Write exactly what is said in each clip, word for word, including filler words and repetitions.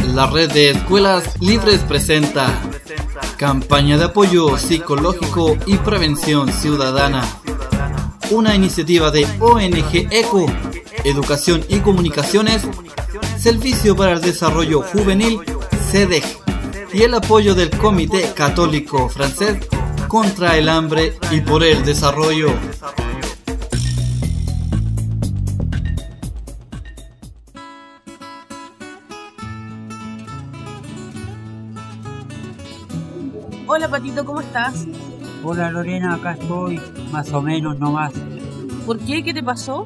La Red de Escuelas Libres presenta Campaña de Apoyo Psicológico y Prevención Ciudadana, una iniciativa de O N G ECO, Educación y Comunicaciones, Servicio para el Desarrollo Juvenil, C E D E J, y el apoyo del Comité Católico Francés contra el Hambre y por el Desarrollo. Hola Patito, ¿cómo estás? Hola Lorena, acá estoy, más o menos nomás. ¿Por qué? ¿Qué te pasó?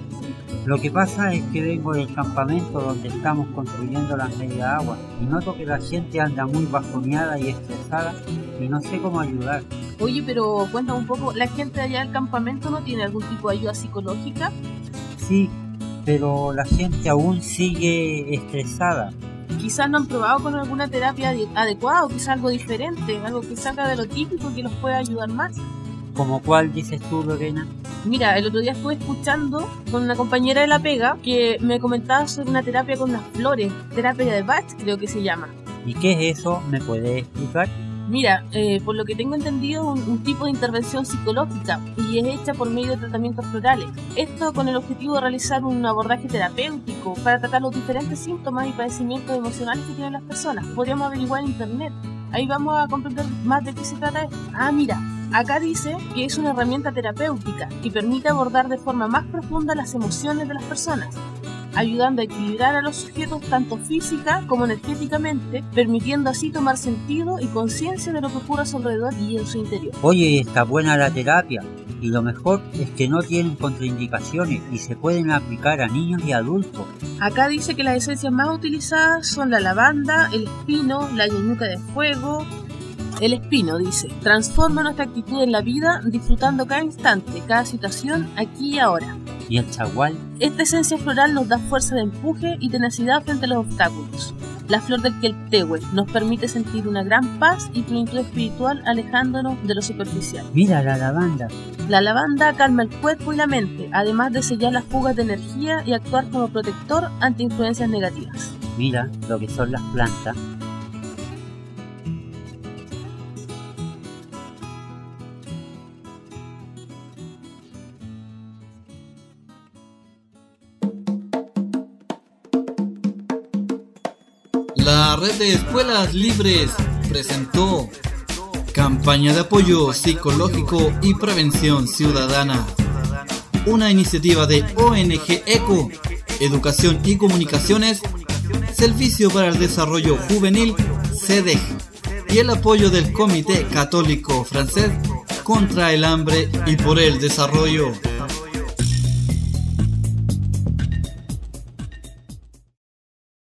Lo que pasa es que vengo del campamento donde estamos construyendo las medias aguas y noto que la gente anda muy bajoneada y estresada y no sé cómo ayudar. Oye, pero cuéntame un poco, ¿la gente allá del campamento no tiene algún tipo de ayuda psicológica? Sí, pero la gente aún sigue estresada. Quizás no han probado con alguna terapia adecuada o quizás algo diferente, algo que salga de lo típico que los pueda ayudar más. ¿Como cuál dices tú, Lorena? Mira, el otro día estuve escuchando con una compañera de la pega que me comentaba sobre una terapia con las flores, terapia de Bach creo que se llama. ¿Y qué es eso? ¿Me puedes explicar? Mira, eh, por lo que tengo entendido, un, un tipo de intervención psicológica y es hecha por medio de tratamientos florales. Esto con el objetivo de realizar un abordaje terapéutico para tratar los diferentes síntomas y padecimientos emocionales que tienen las personas. Podríamos averiguar en internet. Ahí vamos a comprender más de qué se trata esto. Ah, mira, acá dice que es una herramienta terapéutica que permite abordar de forma más profunda las emociones de las personas, ayudando a equilibrar a los sujetos tanto física como energéticamente, permitiendo así tomar sentido y conciencia de lo que ocurre a su alrededor y en su interior. Oye, está buena la terapia y lo mejor es que no tienen contraindicaciones y se pueden aplicar a niños y adultos. Acá dice que las esencias más utilizadas son la lavanda, el espino, la ñuñuca de fuego. El espino, dice, transforma nuestra actitud en la vida disfrutando cada instante, cada situación, aquí y ahora. ¿Y el chagual? Esta esencia floral nos da fuerza de empuje y tenacidad frente a los obstáculos. La flor del queltehue nos permite sentir una gran paz y plenitud espiritual alejándonos de lo superficial. Mira la lavanda. La lavanda calma el cuerpo y la mente, además de sellar las fugas de energía y actuar como protector ante influencias negativas. Mira lo que son las plantas. La Red de Escuelas Libres presentó Campaña de Apoyo Psicológico y Prevención Ciudadana, una iniciativa de O N G ECO, Educación y Comunicaciones, Servicio para el Desarrollo Juvenil, C E D E J, y el apoyo del Comité Católico Francés contra el Hambre y por el Desarrollo.